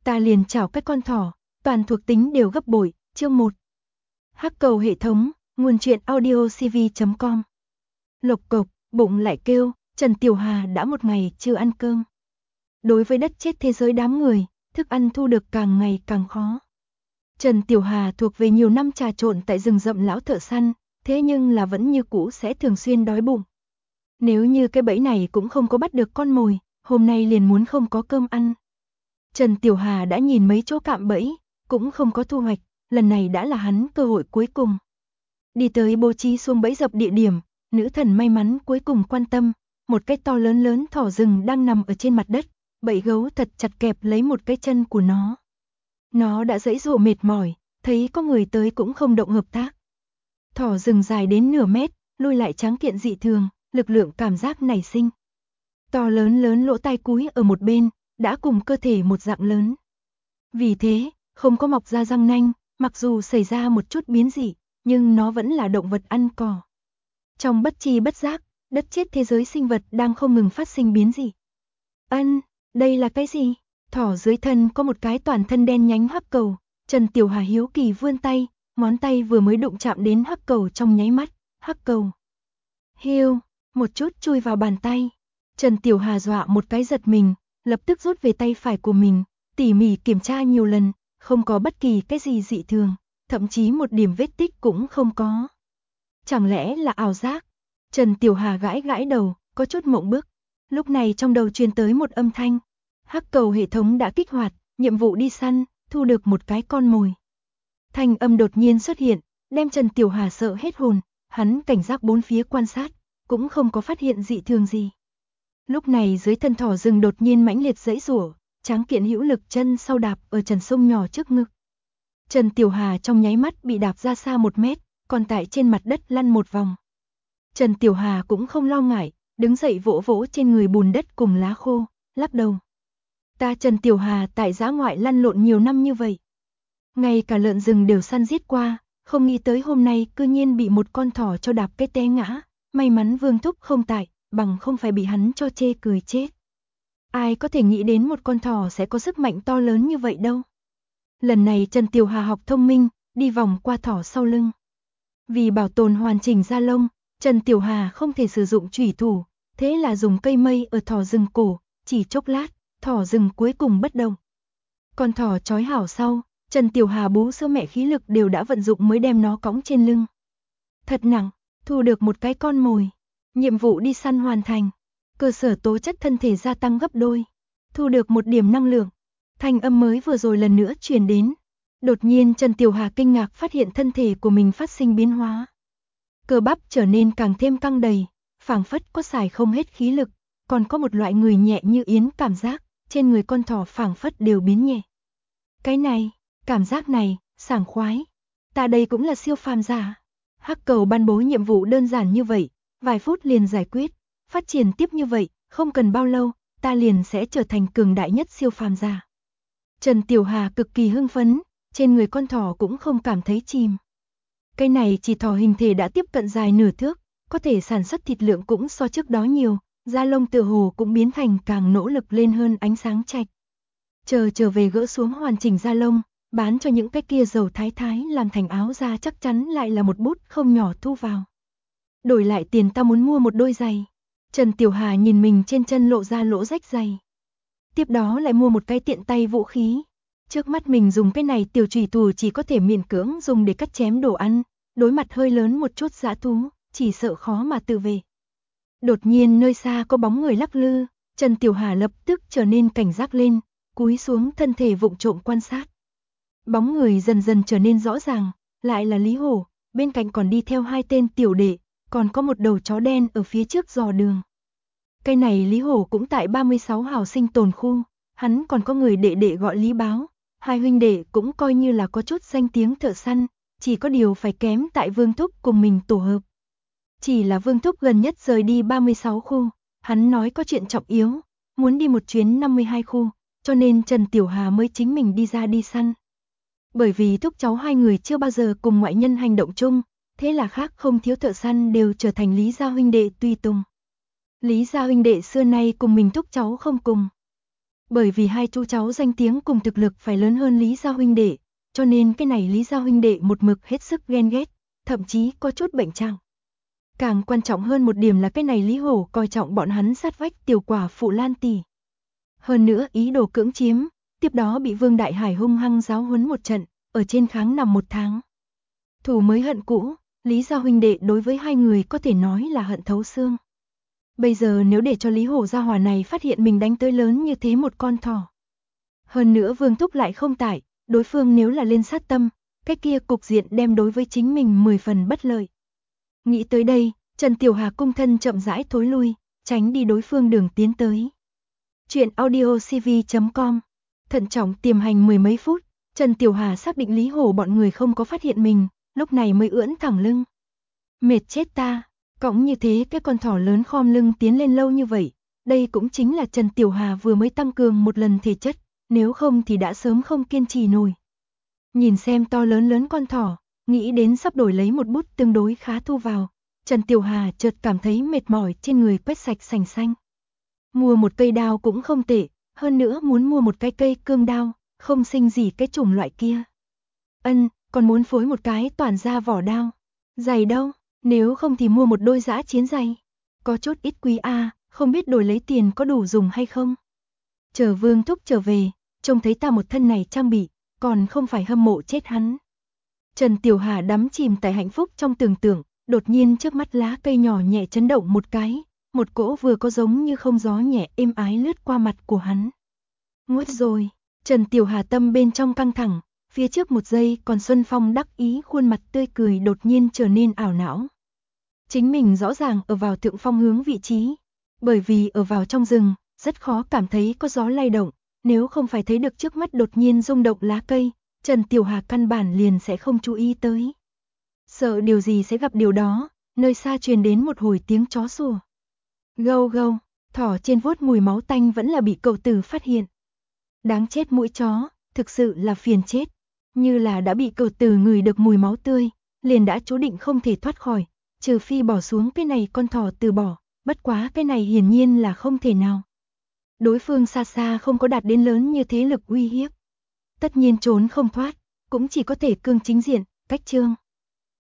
ta liền chảo cái con thỏ, toàn thuộc tính đều gấp bội. Chương 1. Hắc cầu hệ thống, nguồn truyện audiocv.com. Lộc cộc, bụng lại kêu, Trần Tiểu Hà đã một ngày chưa ăn cơm. Đối với đất chết thế giới đám người, thức ăn thu được càng ngày càng khó. Trần Tiểu Hà thuộc về nhiều năm trà trộn tại rừng rậm lão thợ săn, thế nhưng là vẫn như cũ sẽ thường xuyên đói bụng. Nếu như cái bẫy này cũng không có bắt được con mồi, hôm nay liền muốn không có cơm ăn. Trần Tiểu Hà đã nhìn mấy chỗ cạm bẫy, cũng không có thu hoạch, lần này đã là hắn cơ hội cuối cùng. Đi tới bố trí xuông bẫy dập địa điểm, nữ thần may mắn cuối cùng quan tâm, một cái to lớn thỏ rừng đang nằm ở trên mặt đất, bẫy gấu thật chặt kẹp lấy một cái chân của nó. Nó đã giãy giụa mệt mỏi, thấy có người tới cũng không động hợp tác. Thỏ rừng dài đến nửa mét, lùi lại tráng kiện dị thường, lực lượng cảm giác nảy sinh. To lớn lỗ tai cúi ở một bên, đã cùng cơ thể một dạng lớn. Vì thế, không có mọc ra răng nanh, mặc dù xảy ra một chút biến dị, nhưng nó vẫn là động vật ăn cỏ. Trong bất tri bất giác, đất chết thế giới sinh vật đang không ngừng phát sinh biến dị. Đây là cái gì? Thỏ dưới thân có một cái toàn thân đen nhánh hắc cầu, Trần Tiểu Hà hiếu kỳ vươn tay, ngón tay vừa mới đụng chạm đến hắc cầu trong nháy mắt, hắc cầu. Hiu, một chút chui vào bàn tay. Trần Tiểu Hà dọa một cái giật mình, lập tức rút về tay phải của mình, tỉ mỉ kiểm tra nhiều lần, không có bất kỳ cái gì dị thường, thậm chí một điểm vết tích cũng không có. Chẳng lẽ là ảo giác? Trần Tiểu Hà gãi gãi đầu, có chút mộng bức. Lúc này trong đầu truyền tới một âm thanh. Hắc cầu hệ thống đã kích hoạt, nhiệm vụ đi săn, thu được một cái con mồi. Thanh âm đột nhiên xuất hiện, đem Trần Tiểu Hà sợ hết hồn, hắn cảnh giác bốn phía quan sát, cũng không có phát hiện dị thường gì. Lúc này dưới thân thỏ rừng đột nhiên mãnh liệt giãy giụa, tráng kiện hữu lực chân sau đạp ở trần sông nhỏ trước ngực. Trần Tiểu Hà trong nháy mắt bị đạp ra xa 1 mét, còn tại trên mặt đất lăn một vòng. Trần Tiểu Hà cũng không lo ngại, đứng dậy vỗ vỗ trên người bùn đất cùng lá khô, lắc đầu. Ta Trần Tiểu Hà tại dã ngoại lăn lộn nhiều năm như vậy. Ngay cả lợn rừng đều săn giết qua, không nghĩ tới hôm nay cư nhiên bị một con thỏ cho đạp cái té ngã, may mắn Vương Thúc không tại, bằng không phải bị hắn cho chê cười chết. Ai có thể nghĩ đến một con thỏ sẽ có sức mạnh to lớn như vậy đâu. Lần này Trần Tiểu Hà học thông minh, đi vòng qua thỏ sau lưng. Vì bảo tồn hoàn chỉnh da lông, Trần Tiểu Hà không thể sử dụng chủy thủ, thế là dùng cây mây ở thỏ rừng cổ, chỉ chốc lát, thỏ rừng cuối cùng bất động. Con thỏ trói hảo sau, Trần Tiểu Hà bú sữa mẹ khí lực đều đã vận dụng mới đem nó cõng trên lưng. Thật nặng, thu được một cái con mồi. Nhiệm vụ đi săn hoàn thành. Cơ sở tố chất thân thể gia tăng gấp đôi. Thu được 1 điểm năng lượng. Thanh âm mới vừa rồi lần nữa truyền đến. Đột nhiên Trần Tiểu Hà kinh ngạc phát hiện thân thể của mình phát sinh biến hóa. Cơ bắp trở nên càng thêm căng đầy, phảng phất có xài không hết khí lực, còn có một loại người nhẹ như yến cảm giác, trên người con thỏ phảng phất đều biến nhẹ. Cái này, cảm giác này, sảng khoái. Ta đây cũng là siêu phàm giả. Hắc cầu ban bố nhiệm vụ đơn giản như vậy, vài phút liền giải quyết, phát triển tiếp như vậy, không cần bao lâu, ta liền sẽ trở thành cường đại nhất siêu phàm giả. Trần Tiểu Hà cực kỳ hưng phấn, trên người con thỏ cũng không cảm thấy chìm. Cái này chỉ thỏ hình thể đã tiếp cận dài nửa thước, có thể sản xuất thịt lượng cũng so trước đó nhiều, da lông tựa hồ cũng biến thành càng nỗ lực lên hơn ánh sáng trạch. Trở về gỡ xuống hoàn chỉnh da lông, bán cho những cái kia dầu thái làm thành áo da chắc chắn lại là một bút không nhỏ thu vào. Đổi lại tiền ta muốn mua một đôi giày. Trần Tiểu Hà nhìn mình trên chân lộ ra lỗ rách giày. Tiếp đó lại mua một cái tiện tay vũ khí. Trước mắt mình dùng cái này tiểu chủy thủ chỉ có thể miễn cưỡng dùng để cắt chém đồ ăn, đối mặt hơi lớn một chút dã thú, chỉ sợ khó mà tự vệ. Đột nhiên nơi xa có bóng người lắc lư, Trần Tiểu Hà lập tức trở nên cảnh giác lên, cúi xuống thân thể vụng trộm quan sát. Bóng người dần dần trở nên rõ ràng, lại là Lý Hổ, bên cạnh còn đi theo 2 tên tiểu đệ, còn có một đầu chó đen ở phía trước dò đường. Cái này Lý Hổ cũng tại 36 hào sinh tồn khu, hắn còn có người đệ đệ gọi Lý Báo, 2 huynh đệ cũng coi như là có chút danh tiếng thợ săn, chỉ có điều phải kém tại Vương Thúc cùng mình tổ hợp. Chỉ là Vương Thúc gần nhất rời đi 36 khu, hắn nói có chuyện trọng yếu, muốn đi một chuyến 52 khu, cho nên Trần Tiểu Hà mới chính mình đi ra đi săn. Bởi vì thúc cháu 2 người chưa bao giờ cùng ngoại nhân hành động chung, thế là khác không thiếu thợ săn đều trở thành Lý gia huynh đệ tùy tùng. Lý gia huynh đệ xưa nay cùng mình thúc cháu không cùng. Bởi vì hai chú cháu danh tiếng cùng thực lực phải lớn hơn Lý gia huynh đệ, cho nên cái này Lý gia huynh đệ một mực hết sức ghen ghét, thậm chí có chút bệnh trạng. Càng quan trọng hơn một điểm là cái này Lý Hổ coi trọng bọn hắn sát vách tiểu quả phụ Lan tỷ. Hơn nữa ý đồ cưỡng chiếm, tiếp đó bị Vương Đại Hải hung hăng giáo huấn một trận, ở trên kháng nằm 1 tháng. Thù mới hận cũ, Lý gia huynh đệ đối với hai người có thể nói là hận thấu xương. Bây giờ nếu để cho Lý Hổ gia hỏa này phát hiện mình đánh tới lớn như thế một con thỏ. Hơn nữa Vương Thúc lại không tại, đối phương nếu là lên sát tâm, cái kia cục diện đem đối với chính mình 10 phần bất lợi. Nghĩ tới đây, Trần Tiểu Hà cung thân chậm rãi thối lui, tránh đi đối phương đường tiến tới. Chuyện audiocv.com. Thận trọng tiềm hành 10 mấy phút, Trần Tiểu Hà xác định Lý Hổ bọn người không có phát hiện mình, lúc này mới ưỡn thẳng lưng. Mệt chết ta, cõng như thế cái con thỏ lớn khom lưng tiến lên lâu như vậy, đây cũng chính là Trần Tiểu Hà vừa mới tăng cường một lần thể chất, nếu không thì đã sớm không kiên trì nổi. Nhìn xem to lớn con thỏ, nghĩ đến sắp đổi lấy một bút tương đối khá thu vào, Trần Tiểu Hà chợt cảm thấy mệt mỏi trên người quét sạch sành xanh. Mua một cây đao cũng không tệ, hơn nữa muốn mua một cái cây cương đao, không xinh gì cái chủng loại kia. Còn muốn phối một cái toàn da vỏ đao. Giày đâu, nếu không thì mua một đôi dã chiến giày. Có chút ít quý không biết đổi lấy tiền có đủ dùng hay không. Chờ Vương Thúc trở về, trông thấy ta một thân này trang bị, còn không phải hâm mộ chết hắn. Trần Tiểu Hà đắm chìm tại hạnh phúc trong tưởng tượng, đột nhiên trước mắt lá cây nhỏ nhẹ chấn động một cái, một cỗ vừa có giống như không gió nhẹ êm ái lướt qua mặt của hắn. Nguốt rồi, Trần Tiểu Hà tâm bên trong căng thẳng, phía trước một giây còn Xuân Phong đắc ý khuôn mặt tươi cười đột nhiên trở nên ảo não. Chính mình rõ ràng ở vào thượng phong hướng vị trí, bởi vì ở vào trong rừng, rất khó cảm thấy có gió lay động, nếu không phải thấy được trước mắt đột nhiên rung động lá cây, Trần Tiểu Hà căn bản liền sẽ không chú ý tới. Sợ điều gì sẽ gặp điều đó, nơi xa truyền đến một hồi tiếng chó sủa. Gâu gâu, thỏ trên vuốt mùi máu tanh vẫn là bị cậu tử phát hiện. Đáng chết mũi chó, thực sự là phiền chết. Như là đã bị cậu tử ngửi được mùi máu tươi, liền đã chú định không thể thoát khỏi, trừ phi bỏ xuống cái này con thỏ từ bỏ, bất quá cái này hiển nhiên là không thể nào. Đối phương xa xa không có đạt đến lớn như thế lực uy hiếp. Tất nhiên trốn không thoát, cũng chỉ có thể cương chính diện, cách trương.